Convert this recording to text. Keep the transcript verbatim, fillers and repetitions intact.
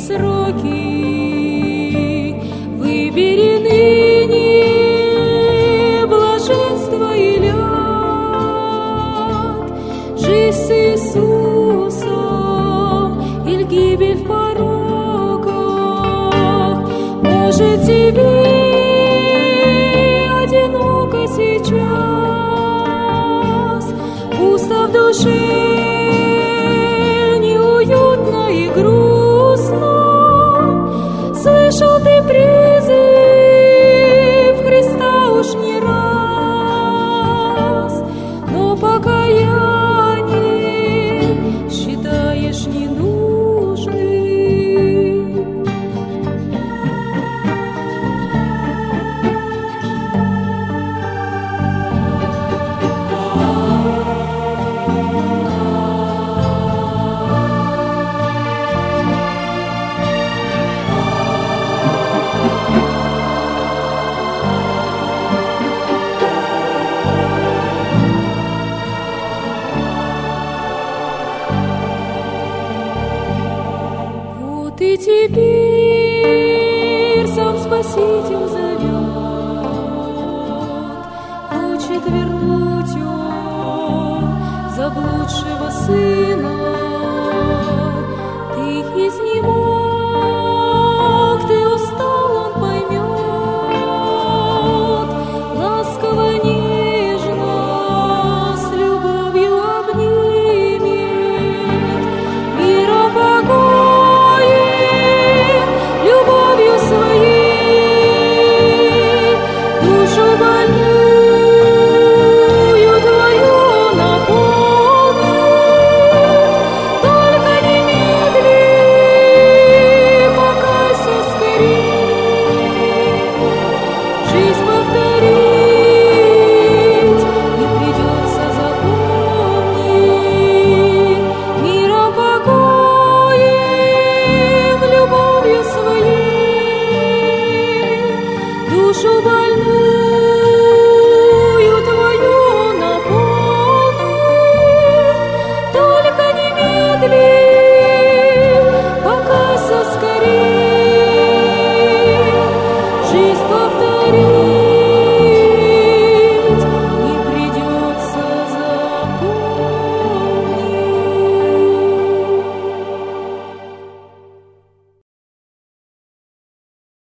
сроки. Выбери ныне блаженство и ляд, жизнь с Иисусом или гибель в пороках. Может, тебе одиноко сейчас, пусто в душе, неуютно и грустно. Слышал ты призыв Христа уж не раз, но покаяние считаешь ненужным. Вот и теперь сам Спаситель зовет, хочет вернуть он заблудшего сына.